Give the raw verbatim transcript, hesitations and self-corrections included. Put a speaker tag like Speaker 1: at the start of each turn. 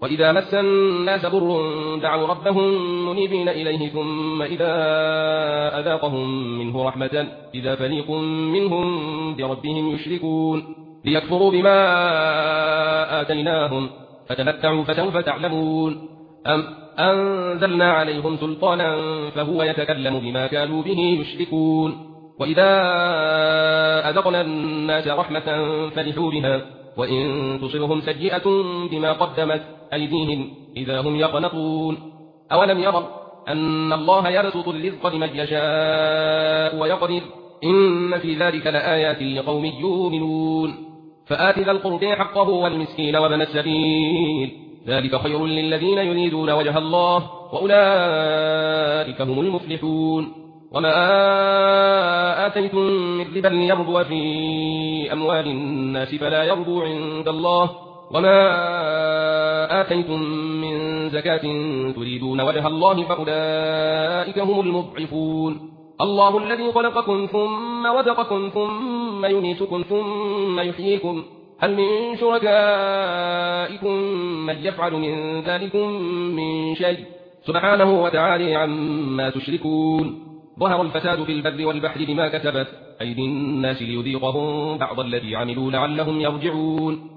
Speaker 1: وإذا مس الناس ضر دعوا ربهم منيبين إليه ثم إذا أذاقهم منه رحمة إذا فريق منهم بربهم يشركون ليكفروا بما آتيناهم فتمتعوا فسوف تعلمون أم أنزلنا عليهم سلطانا فهو يتكلم بما كانوا به يشركون وإذا أذقنا الناس رحمة فرحوا بها وإن تصبهم سيئة بما قدمت أيديهم إذا هم يقنطون أولم يروا أن الله يبسط الرزق لمن يشاء ويقدر إن في ذلك لآيات لقوم يؤمنون فآت ذا القرب حقه والمسكين وابن السبيل ذلك خير للذين يريدون وجه الله وأولئك هم المفلحون وما آتيتم من ربا ليربو في أموال الناس فلا يربو عند الله وما آتيتم من زكاة تريدون وجه الله فأولئك هم المضعفون الله الذي خلقكم ثم رزقكم ثم يميتكم ثم يحييكم هل من شركائكم من يفعل من ذلكم من شيء سبحانه وتعالى عما تشركون ظهر الفساد في البر والبحر بما كسبت أيدي الناس ليذيقهم بعض الذي عملوا لعلهم يرجعون